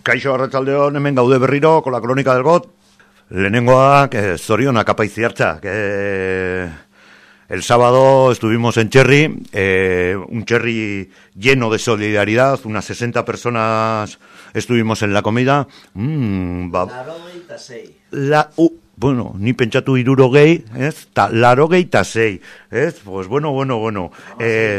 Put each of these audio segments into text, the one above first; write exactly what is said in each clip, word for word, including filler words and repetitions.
Kaixo arratsaldeon, hemen gaude berriro con la crónica del Got. Lehenengoa, que zorionak apaitziartza, que el sábado estuvimos en Cherry, eh, un Cherry lleno de solidaridad, unas sesenta personas estuvimos en la comida. Mm, ba, la, uh, bueno, ni pentsatu hirurogei, ez? Ta, larogeita sei, ez? Pues bueno, bueno, bueno. Eh,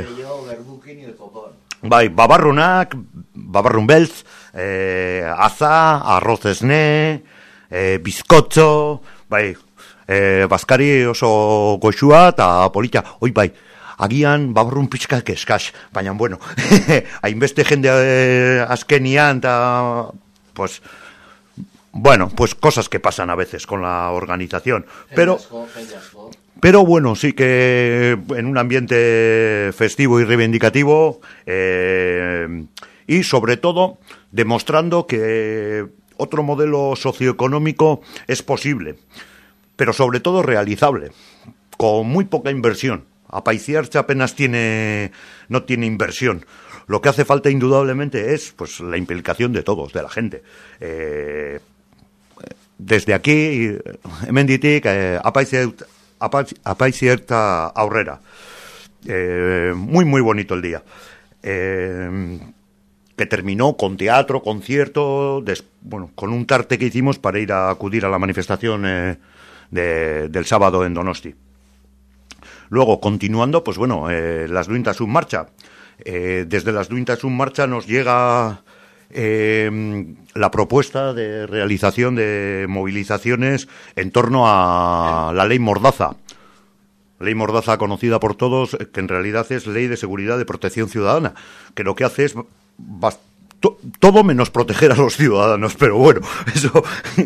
bai, babarrunak, babarrun beltz, eh, aza, arroz esne, eh, bizkotxo, bai, eh, bazkari oso goxua eta polita, oi bai, agian babarrun pixkak eskaz, baina bueno, hainbeste jende eh, azkenian, eta, pues, bueno, pues cosas que pasan a veces con la organización, pero... Pero bueno, sí que en un ambiente festivo y reivindicativo eh, y sobre todo demostrando que otro modelo socioeconómico es posible, pero sobre todo realizable, con muy poca inversión. Apaiciarse apenas tiene, no tiene inversión. Lo que hace falta indudablemente es pues la implicación de todos, de la gente. Eh, desde aquí, hemenditik, eh, apaiciarse apaizierta aurrera. Eh, muy, muy bonito el día. Eh, que terminó con teatro, concierto, des, bueno, con un tarte que hicimos para ir a acudir a la manifestación eh, de, del sábado en Donosti. Luego, continuando, pues bueno, eh, las Duintas en marcha. Eh, desde las Duintas en marcha nos llega... Eh, la propuesta de realización de movilizaciones en torno a la ley Mordaza. Ley Mordaza conocida por todos, que en realidad es Ley de Seguridad de Protección Ciudadana, que lo que hace es to, todo menos proteger a los ciudadanos, pero bueno, eso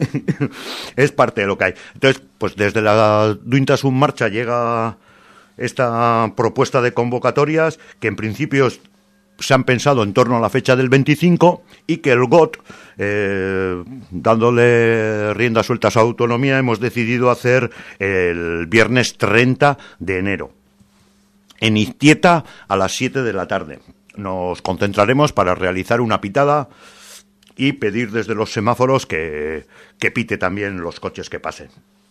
es parte de lo que hay. Entonces, pues desde la Duintas en marcha llega esta propuesta de convocatorias, que en principio es se han pensado en torno a la fecha del veinticinco y que el Got, eh, dándole rienda suelta a su autonomía, hemos decidido hacer el viernes treinta de enero en Iztieta a las siete de la tarde. Nos concentraremos para realizar una pitada y pedir desde los semáforos que, que pite también los coches que pasen.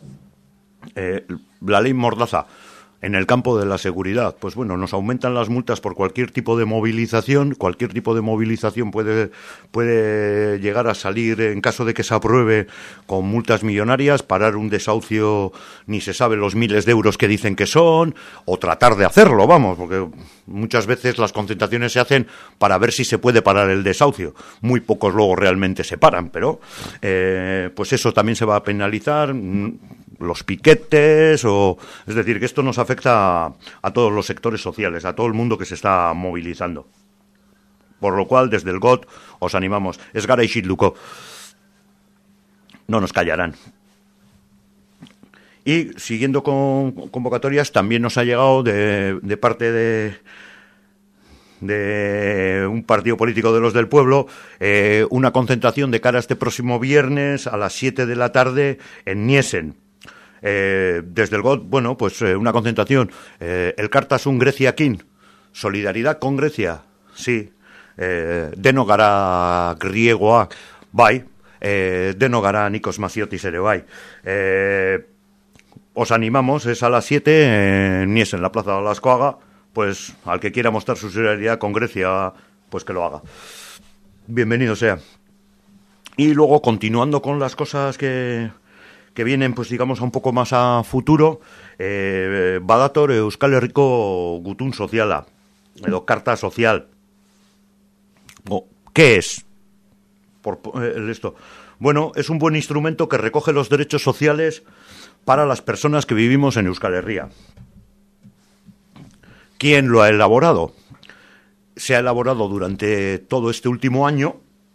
Eh, la ley Mordaza. En el campo de la seguridad, pues bueno, nos aumentan las multas por cualquier tipo de movilización. Cualquier tipo de movilización puede, puede llegar a salir, en caso de que se apruebe, con multas millonarias, parar un desahucio, ni se sabe los miles de euros que dicen que son, o tratar de hacerlo, vamos, porque muchas veces las concentraciones se hacen para ver si se puede parar el desahucio. Muy pocos luego realmente se paran, pero eh, pues eso también se va a penalizar, los piquetes, o es decir, que esto nos afecta a, a todos los sectores sociales, a todo el mundo que se está movilizando. Por lo cual, desde el Got os animamos. Ez gara isilduko. No nos callarán. Y siguiendo con convocatorias, también nos ha llegado de, de parte de, de un partido político de los del pueblo, eh, una concentración de cara a este próximo viernes a las siete de la tarde en Niesen. Eh, desde el Got, bueno, pues eh, una concentración, eh, elkartasun Greziakin, solidaridad con Grecia, sí, eh, deno gara griegoak, bai, eh, deno gara Nikos Maziotis ere bai. Eh, os animamos, es a las siete en Niesen, en la Plaza de Olascoaga, pues al que quiera mostrar su solidaridad con Grecia, pues que lo haga. Bienvenido sea. Y luego, continuando con las cosas que... que vienen, pues digamos, un poco más a futuro, eh, badator Euskal Herriko gutun soziala, edo carta social. Oh, ¿qué es? Por, eh, esto. Bueno, es un buen instrumento que recoge los derechos sociales para las personas que vivimos en Euskal Herria. ¿Quién lo ha elaborado? Se ha elaborado durante todo este último año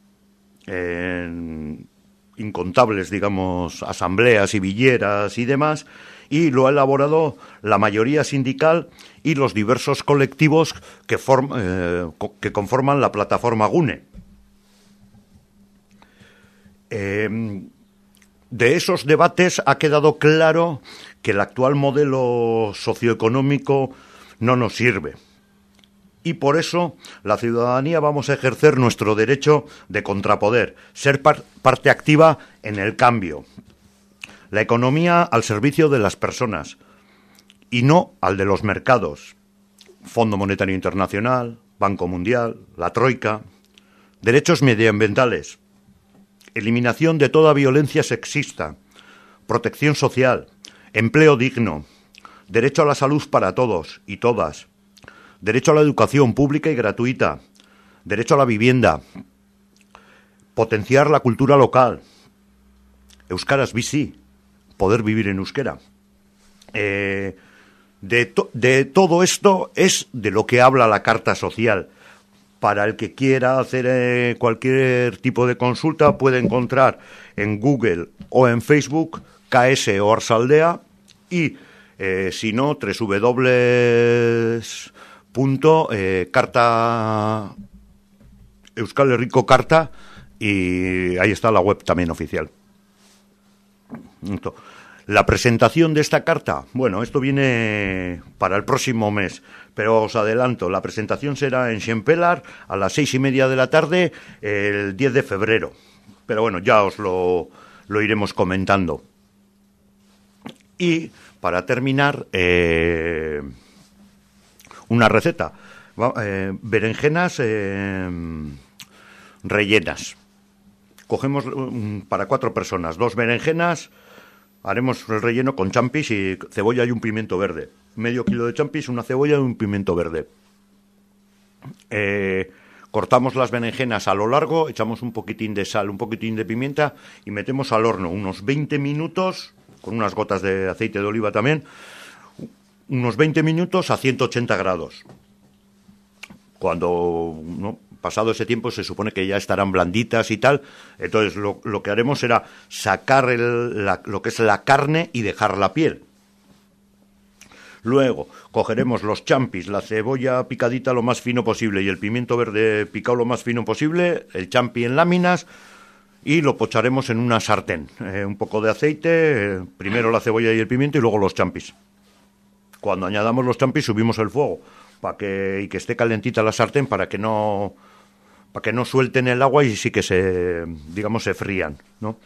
en incontables, digamos, asambleas y villeras y demás, y lo ha elaborado la mayoría sindical y los diversos colectivos que, form, eh, que conforman la plataforma Gune. Eh, de esos debates ha quedado claro que el actual modelo socioeconómico no nos sirve. Y por eso la ciudadanía vamos a ejercer nuestro derecho de contrapoder, ser par- parte activa en el cambio. La economía al servicio de las personas y no al de los mercados. Fondo Monetario Internacional, Banco Mundial, la Troika. Derechos medioambientales. Eliminación de toda violencia sexista. Protección social. Empleo digno. Derecho a la salud para todos y todas. Derecho a la educación pública y gratuita. Derecho a la vivienda. Potenciar la cultura local. Euskaraz bizi. Poder vivir en euskera. Eh, de, to- de todo esto es de lo que habla la Carta Social. Para el que quiera hacer eh, cualquier tipo de consulta puede encontrar en Google o en Facebook K S Oarsoaldea y eh, si no www punto eh, carta Euskal Herriko Carta y ahí está la web también oficial. La presentación de esta carta, bueno, esto viene para el próximo mes, pero os adelanto, la presentación será en Xempelar a las seis y media de la tarde el diez de febrero, pero bueno, ya os lo, lo iremos comentando. Y para terminar, eh, una receta, eh, berenjenas eh, rellenas. Cogemos um, para cuatro personas, dos berenjenas, haremos el relleno con champis y cebolla y un pimiento verde. Medio kilo de champis, una cebolla y un pimiento verde. Eh, cortamos las berenjenas a lo largo, echamos un poquitín de sal, un poquitín de pimienta y metemos al horno unos veinte minutos, con unas gotas de aceite de oliva también, unos veinte minutos a ciento ochenta grados. Cuando, ¿no?, pasado ese tiempo se supone que ya estarán blanditas y tal. Entonces lo, lo que haremos será sacar el, la, lo que es la carne y dejar la piel. Luego cogeremos los champis, la cebolla picadita lo más fino posible y el pimiento verde picado lo más fino posible, el champi en láminas y lo pocharemos en una sartén. Eh, un poco de aceite, eh, primero la cebolla y el pimiento y luego los champis. Cuando añadamos los champis subimos el fuego para que y que esté calentita la sartén para que no para que no suelten el agua y sí que se, digamos, se frían, ¿no?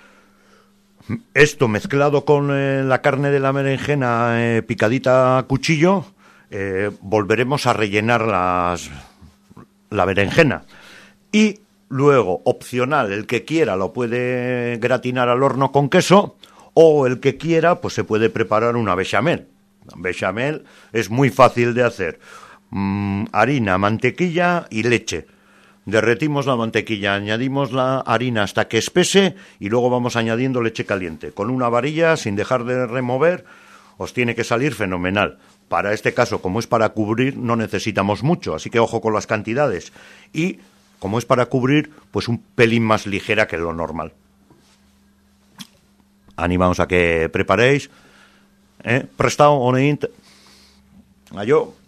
Esto mezclado con eh, la carne de la berenjena eh, picadita a cuchillo, eh, volveremos a rellenar las, la berenjena. Y luego, opcional, el que quiera lo puede gratinar al horno con queso o el que quiera pues se puede preparar una bechamel. Bechamel es muy fácil de hacer. Mm, harina, mantequilla y leche. Derretimos la mantequilla, añadimos la harina hasta que espese y luego vamos añadiendo leche caliente. Con una varilla, sin dejar de remover, os tiene que salir fenomenal. Para este caso, como es para cubrir, no necesitamos mucho, así que ojo con las cantidades. Y, como es para cubrir, pues un pelín más ligera que lo normal. Animamos a que preparéis. Eh, prestado, oneint. Ayo.